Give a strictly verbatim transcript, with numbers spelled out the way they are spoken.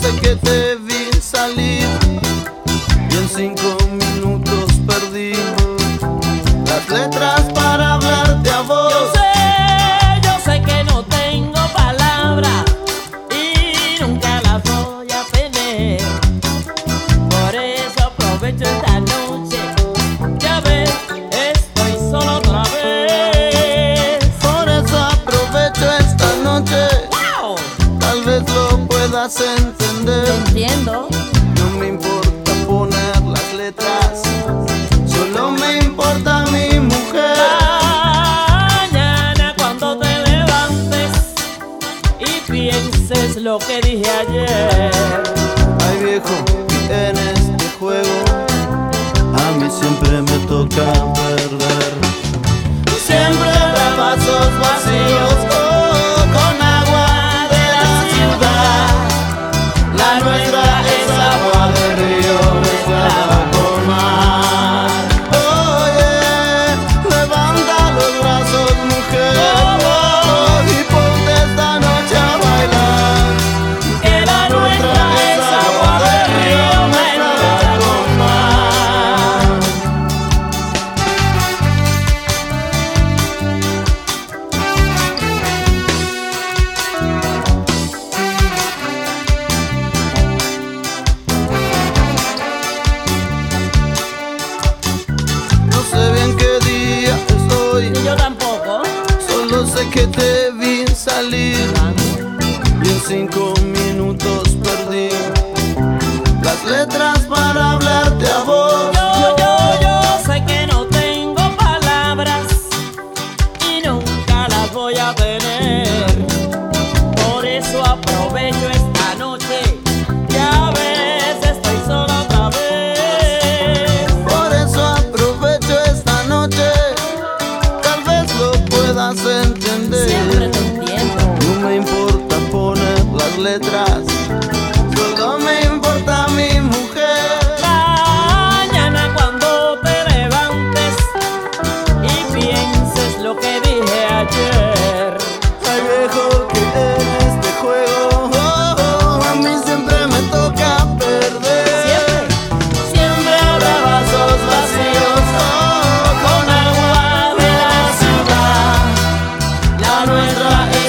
sé que te vi salir y en cinco minutos perdí las letras para hablarte a vos. Yo sé, yo sé que no tengo palabras y nunca las voy a tener. Por eso aprovecho esta noche. Ya ves, estoy solo otra vez. Por eso aprovecho esta noche. ¡Wow! Tal vez lo puedas entender. Entiendo. No me importa poner las letras, solo me importa mi mujer. Mañana cuando te levantes y pienses lo que dije ayer. Ay viejo, en este juego a mí siempre me toca perder. Siempre habrá vasos vacíos oh, con agua de la ciudad. La nuestra es agua de río mezclada con mar. Oye, levanta los brazos, mujer, oh, y ponte esta noche a bailar. Que la nuestra es agua de río mezclada con mar. No sé bien qué día es hoy, Ni yo tampoco. solo sé que te vi salir y en cinco minutos perdí las letras para hablarte a vos. Yo, yo, yo sé que no tengo palabras y nunca las voy a tener. Por eso aprovecho esta noche. Ya ves, estoy sola otra vez. Por eso aprovecho esta noche, tal vez lo puedas entender. Siempre te entiendo. No me importa poner las letras, solo me importa mi mujer. Mañana cuando te levantes y pienses lo que dije ayer. Ay viejo, que en este juego oh, oh, a mí siempre me toca perder. Siempre. Siempre habrá vasos vacíos oh, con agua de la ciudad. La nuestra